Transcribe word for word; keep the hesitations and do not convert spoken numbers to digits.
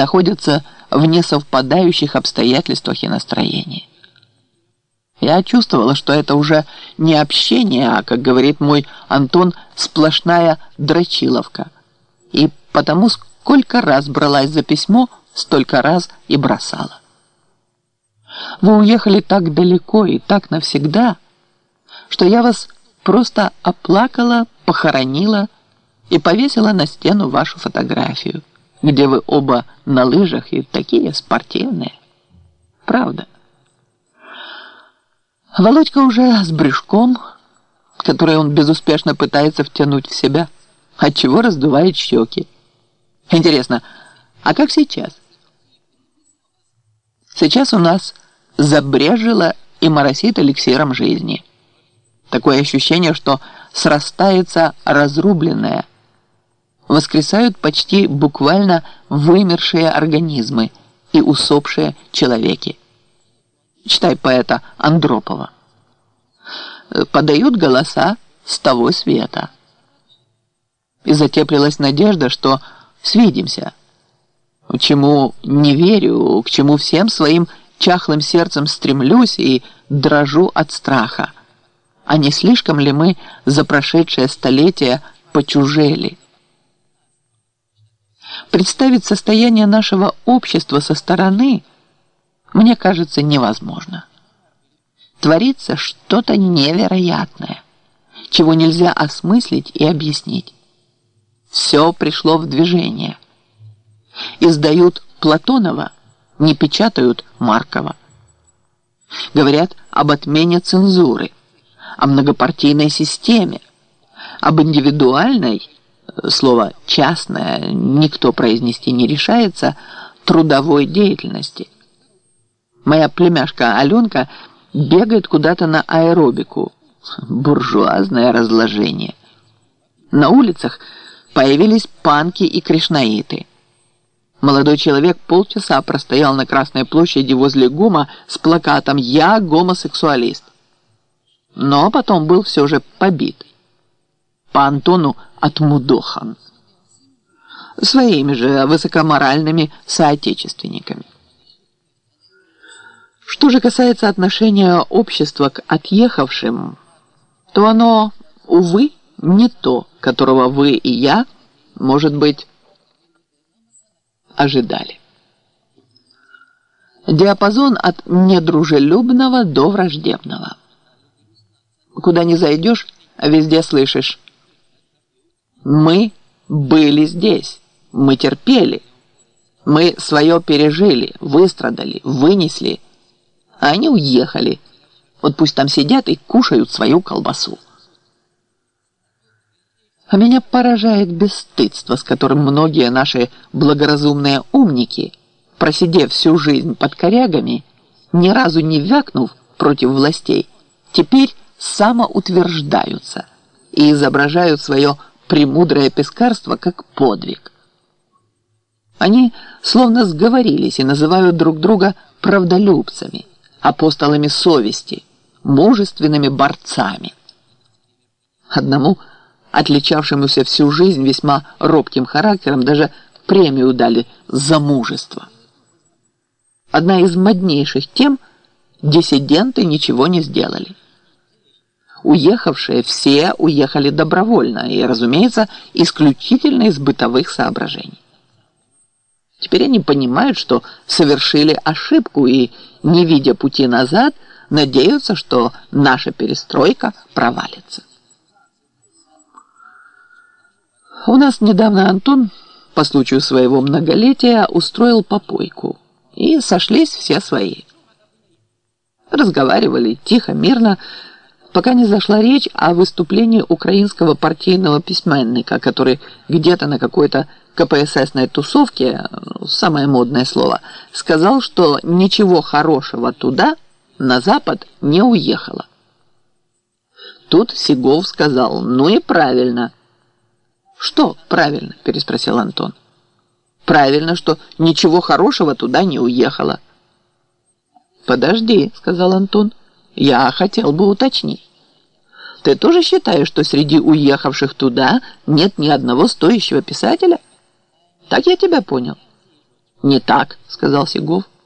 находятся в несовпадающих обстоятельствах и настроении. Я чувствовала, что это уже не общение, а, как говорит мой Антон, сплошная дрочиловка. И потому сколько раз бралась за письмо, столько раз и бросала. Вы уехали так далеко и так навсегда, что я вас просто оплакала, похоронила и повесила на стену вашу фотографию, где вы оба на лыжах и такие спортивные. Правда. Володька уже с брюшком, который он безуспешно пытается втянуть в себя, отчего раздувает щеки. Интересно, а как сейчас? Сейчас у нас забрежило и моросит эликсиром жизни. Такое ощущение, что срастается разрубленное. Воскресают почти буквально вымершие организмы и усопшие человеки. Читай поэта Андропова. Подают голоса с того света. И затеплилась надежда, что свидимся. К чему не верю, к чему всем своим чахлым сердцем стремлюсь и дрожу от страха. А не слишком ли мы за прошедшее столетие почужели? Представить состояние нашего общества со стороны, мне кажется, невозможно. Творится что-то невероятное, чего нельзя осмыслить и объяснить. Все пришло в движение. Издают Платонова, не печатают Маркова. Говорят об отмене цензуры, о многопартийной системе, об индивидуальной, слово «частное» никто произнести не решается, трудовой деятельности. Моя племяшка Аленка бегает куда-то на аэробику. Буржуазное разложение. На улицах появились панки и кришнаиты. Молодой человек полчаса простоял на Красной площади возле ГУМа с плакатом «Я гомосексуалист». Но потом был все же побит. По Антону отмудохан. Своими же высокоморальными соотечественниками. Что же касается отношения общества к отъехавшим, то оно, увы, не то, которого вы и я, может быть, ожидали. Диапазон от недружелюбного до враждебного. Куда ни зайдешь, везде слышишь: мы были здесь, мы терпели, мы свое пережили, выстрадали, вынесли, а они уехали. Вот пусть там сидят и кушают свою колбасу. А меня поражает бесстыдство, с которым многие наши благоразумные умники, просидев всю жизнь под корягами, ни разу не вякнув против властей, теперь самоутверждаются и изображают свое премудрое пескарство как подвиг. Они словно сговорились и называют друг друга правдолюбцами, апостолами совести, мужественными борцами. Одному, отличавшемуся всю жизнь весьма робким характером, даже премию дали за мужество. Одна из моднейших тем – диссиденты ничего не сделали. Уехавшие все уехали добровольно и, разумеется, исключительно из бытовых соображений. Теперь они понимают, что совершили ошибку и, не видя пути назад, надеются, что наша перестройка провалится. У нас недавно Антон, по случаю своего многолетия, устроил попойку, и сошлись все свои. Разговаривали тихо, мирно, пока не зашла речь о выступлении украинского партийного письменника, который где-то на какой-то ка пэ эс эсной тусовке, самое модное слово, сказал, что ничего хорошего туда, на Запад, не уехало. Тут Сигов сказал: ну и правильно. «Что правильно?» – переспросил Антон. «Правильно, что ничего хорошего туда не уехало». «Подожди», – сказал Антон, – «я хотел бы уточнить. Ты тоже считаешь, что среди уехавших туда нет ни одного стоящего писателя? Так я тебя понял». «Не так», — сказал Сегов.